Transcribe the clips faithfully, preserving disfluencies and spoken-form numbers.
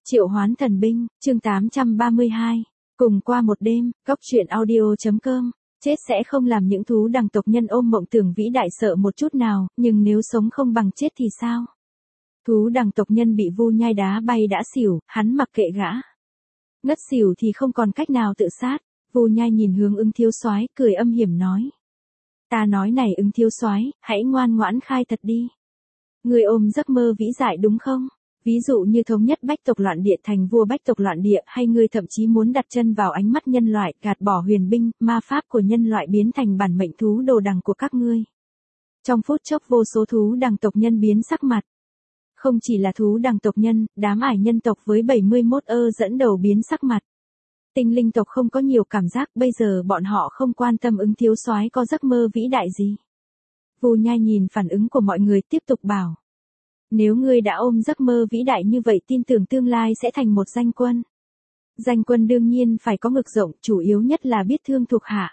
Triệu hoán thần binh, chương tám trăm ba mươi hai. Cùng qua một đêm, góc truyện audio.com. Chết sẽ không làm những thú đằng tộc nhân ôm mộng tưởng vĩ đại sợ một chút nào, nhưng nếu sống không bằng chết thì sao? Thú đằng tộc nhân bị Vu Nhai đá bay đã xỉu, hắn mặc kệ gã. Ngất xỉu thì không còn cách nào tự sát. Vu Nhai nhìn hướng Ưng Thiếu Soái, cười âm hiểm nói: "Ta nói này Ưng Thiếu Soái, hãy ngoan ngoãn khai thật đi. Ngươi ôm giấc mơ vĩ đại đúng không? Ví dụ như thống nhất bách tộc loạn địa thành vua bách tộc loạn địa, hay ngươi thậm chí muốn đặt chân vào ánh mắt nhân loại, gạt bỏ huyền binh, ma pháp của nhân loại biến thành bản mệnh thú đồ đằng của các ngươi." Trong phút chốc vô số thú đằng tộc nhân biến sắc mặt. Không chỉ là thú đằng tộc nhân, đám ải nhân tộc với bảy mươi mốt ơ dẫn đầu biến sắc mặt. Tinh linh tộc không có nhiều cảm giác, bây giờ bọn họ không quan tâm Ưng Thiếu Soái có giấc mơ vĩ đại gì. Vu Nhai nhìn phản ứng của mọi người tiếp tục bảo: "Nếu ngươi đã ôm giấc mơ vĩ đại như vậy, tin tưởng tương lai sẽ thành một danh quân. Danh quân đương nhiên phải có ngực rộng, chủ yếu nhất là biết thương thuộc hạ.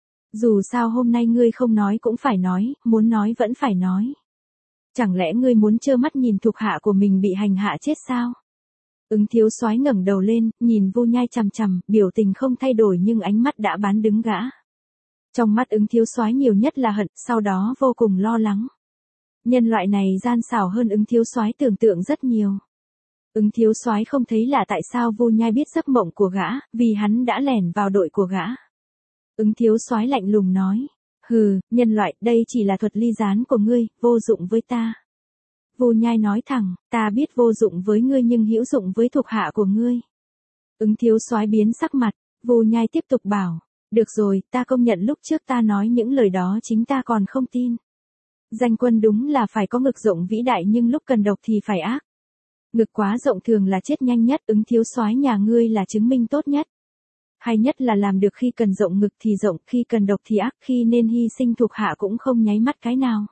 Dù sao hôm nay ngươi không nói cũng phải nói, muốn nói vẫn phải nói. Chẳng lẽ ngươi muốn trơ mắt nhìn thuộc hạ của mình bị hành hạ chết sao?" Ưng Thiếu Soái ngẩng đầu lên, nhìn Vu Nhai chằm chằm, biểu tình không thay đổi nhưng ánh mắt đã bán đứng gã. Trong mắt Ưng Thiếu Soái nhiều nhất là hận, sau đó vô cùng lo lắng. Nhân loại này gian xảo hơn Ưng Thiếu Soái tưởng tượng rất nhiều. Ưng Thiếu Soái không thấy lạ tại sao Vu Nhai biết giấc mộng của gã, vì hắn đã lẻn vào đội của gã. Ưng Thiếu Soái lạnh lùng nói: "Hừ, nhân loại, đây chỉ là thuật ly gián của ngươi, vô dụng với ta." Vu Nhai nói thẳng: "Ta biết vô dụng với ngươi nhưng hữu dụng với thuộc hạ của ngươi." Ưng Thiếu Soái biến sắc mặt. Vu Nhai tiếp tục bảo: "Được rồi, ta công nhận lúc trước ta nói những lời đó chính ta còn không tin. Danh quân đúng là phải có ngực rộng vĩ đại nhưng lúc cần độc thì phải ác. Ngực quá rộng thường là chết nhanh nhất, Ưng Thiếu Soái nhà ngươi là chứng minh tốt nhất. Hay nhất là làm được khi cần rộng ngực thì rộng, khi cần độc thì ác, khi nên hy sinh thuộc hạ cũng không nháy mắt cái nào."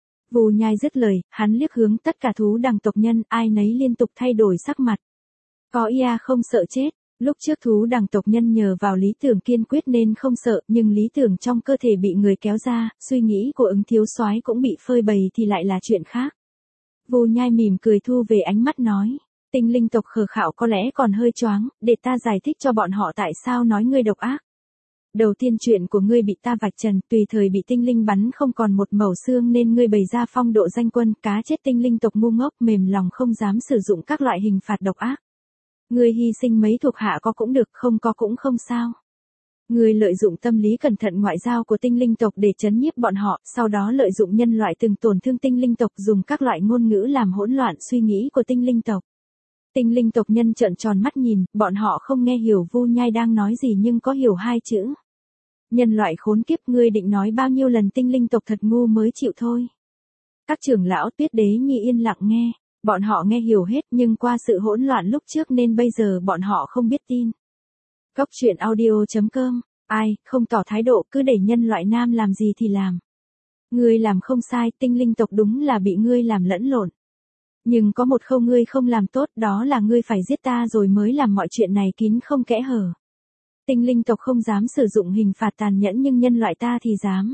Vu Nhai dứt lời, hắn liếc hướng tất cả thú đằng tộc nhân, ai nấy liên tục thay đổi sắc mặt. Có ia không sợ chết. Lúc trước thú đằng tộc nhân nhờ vào lý tưởng kiên quyết nên không sợ, nhưng lý tưởng trong cơ thể bị người kéo ra, suy nghĩ của Ưng Thiếu Soái cũng bị phơi bày thì lại là chuyện khác. Vu Nhai mỉm cười thu về ánh mắt nói: "Tinh linh tộc khờ khạo có lẽ còn hơi choáng, để ta giải thích cho bọn họ tại sao nói ngươi độc ác. Đầu tiên chuyện của ngươi bị ta vạch trần, tùy thời bị tinh linh bắn không còn một mẩu xương nên ngươi bày ra phong độ danh quân, cá chết tinh linh tộc ngu ngốc mềm lòng không dám sử dụng các loại hình phạt độc ác. Ngươi hy sinh mấy thuộc hạ có cũng được, không có cũng không sao. Ngươi lợi dụng tâm lý cẩn thận ngoại giao của tinh linh tộc để trấn nhiếp bọn họ, sau đó lợi dụng nhân loại từng tổn thương tinh linh tộc dùng các loại ngôn ngữ làm hỗn loạn suy nghĩ của tinh linh tộc." Tinh linh tộc nhân trợn tròn mắt nhìn, bọn họ không nghe hiểu Vu Nhai đang nói gì nhưng có hiểu hai chữ. "Nhân loại khốn kiếp, ngươi định nói bao nhiêu lần tinh linh tộc thật ngu mới chịu thôi." Các trưởng lão Tuyết Đế Nhi yên lặng nghe. Bọn họ nghe hiểu hết nhưng qua sự hỗn loạn lúc trước nên bây giờ bọn họ không biết tin. Góc truyện audio.com. Ai, không tỏ thái độ cứ để nhân loại nam làm gì thì làm. Ngươi làm không sai, tinh linh tộc đúng là bị ngươi làm lẫn lộn. Nhưng có một khâu ngươi không làm tốt, đó là ngươi phải giết ta rồi mới làm mọi chuyện này kín không kẽ hở. Tinh linh tộc không dám sử dụng hình phạt tàn nhẫn nhưng nhân loại ta thì dám."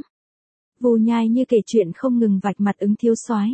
Vu Nhai như kể chuyện không ngừng vạch mặt Ưng Thiếu Soái.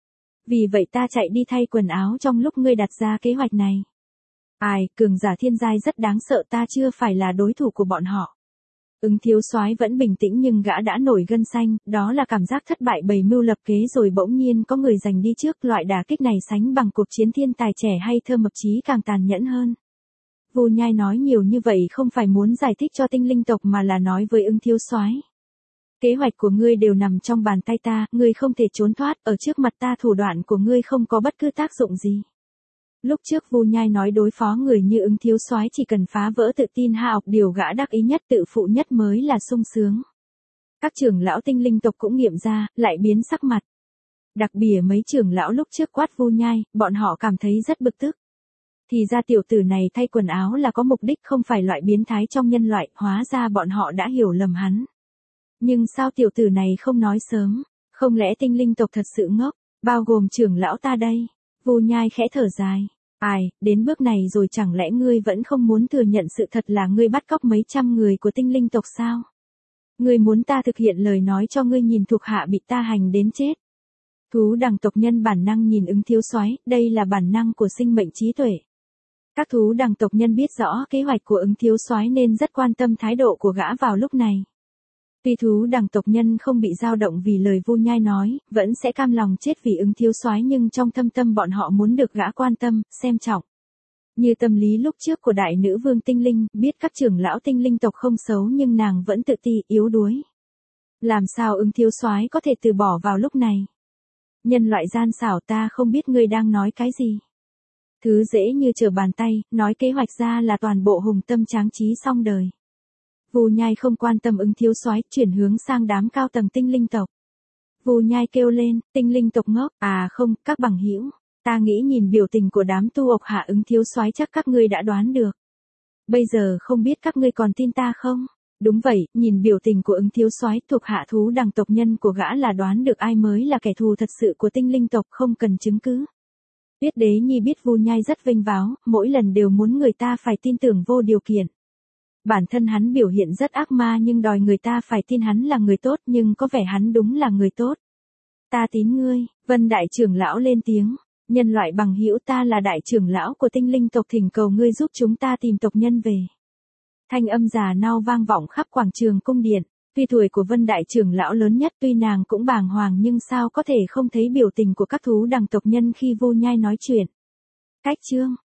"Vì vậy ta chạy đi thay quần áo trong lúc ngươi đặt ra kế hoạch này. Ai, cường giả thiên giai rất đáng sợ, ta chưa phải là đối thủ của bọn họ." Ưng Thiếu Soái vẫn bình tĩnh nhưng gã đã nổi gân xanh, đó là cảm giác thất bại bày mưu lập kế rồi bỗng nhiên có người giành đi trước, loại đả kích này sánh bằng cuộc chiến thiên tài trẻ hay thơ mập chí càng tàn nhẫn hơn. Vu Nhai nói nhiều như vậy không phải muốn giải thích cho tinh linh tộc mà là nói với Ưng Thiếu Soái: "Kế hoạch của ngươi đều nằm trong bàn tay ta, ngươi không thể trốn thoát, ở trước mặt ta thủ đoạn của ngươi không có bất cứ tác dụng gì." Lúc trước Vu Nhai nói đối phó người như Ưng Thiếu Soái chỉ cần phá vỡ tự tin hạ học, điều gã đắc ý nhất tự phụ nhất mới là sung sướng. Các trưởng lão tinh linh tộc cũng nghiệm ra, lại biến sắc mặt. Đặc biệt mấy trưởng lão lúc trước quát Vu Nhai, bọn họ cảm thấy rất bực tức. Thì ra tiểu tử này thay quần áo là có mục đích, không phải loại biến thái trong nhân loại, hóa ra bọn họ đã hiểu lầm hắn. Nhưng sao tiểu tử này không nói sớm, không lẽ tinh linh tộc thật sự ngốc, bao gồm trưởng lão ta đây? Vu Nhai khẽ thở dài. Ai, đến bước này rồi chẳng lẽ ngươi vẫn không muốn thừa nhận sự thật là ngươi bắt cóc mấy trăm người của tinh linh tộc sao? Ngươi muốn ta thực hiện lời nói cho ngươi nhìn thuộc hạ bị ta hành đến chết. Thú đằng tộc nhân bản năng nhìn Ưng Thiếu Soái, đây là bản năng của sinh mệnh trí tuệ. Các thú đằng tộc nhân biết rõ kế hoạch của ứng thiếu soái nên rất quan tâm thái độ của gã vào lúc này. Tuy thú đằng tộc nhân không bị dao động vì lời Vu Nhai nói, vẫn sẽ cam lòng chết vì ứng thiếu soái, nhưng trong thâm tâm bọn họ muốn được gã quan tâm, xem trọng. Như tâm lý lúc trước của đại nữ vương tinh linh, biết các trưởng lão tinh linh tộc không xấu nhưng nàng vẫn tự ti, yếu đuối. Làm sao ứng thiếu soái có thể từ bỏ vào lúc này? Nhân loại gian xảo, ta không biết ngươi đang nói cái gì. Thứ dễ như trở bàn tay, nói kế hoạch ra là toàn bộ hùng tâm tráng trí xong đời. Vu Nhai không quan tâm ứng thiếu soái, chuyển hướng sang đám cao tầng tinh linh tộc. Vu Nhai kêu lên, tinh linh tộc ngốc, à không, các bằng hữu, ta nghĩ nhìn biểu tình của đám tu ộc hạ ứng thiếu soái chắc các ngươi đã đoán được. Bây giờ không biết các ngươi còn tin ta không? Đúng vậy, nhìn biểu tình của ứng thiếu soái, thuộc hạ thú đằng tộc nhân của gã là đoán được ai mới là kẻ thù thật sự của tinh linh tộc, không cần chứng cứ. Tuyết Đế Nhi biết Vu Nhai rất vênh váo, mỗi lần đều muốn người ta phải tin tưởng vô điều kiện. Bản thân hắn biểu hiện rất ác ma nhưng đòi người ta phải tin hắn là người tốt, nhưng có vẻ hắn đúng là người tốt. Ta tín ngươi, Vân đại trưởng lão lên tiếng, nhân loại bằng hữu, ta là đại trưởng lão của tinh linh tộc, thỉnh cầu ngươi giúp chúng ta tìm tộc nhân về. Thanh âm già nao vang vọng khắp quảng trường cung điện. Tuy tuổi của Vân đại trưởng lão lớn nhất, tuy nàng cũng bàng hoàng nhưng sao có thể không thấy biểu tình của các thú đằng tộc nhân khi Vu Nhai nói chuyện. Cách chương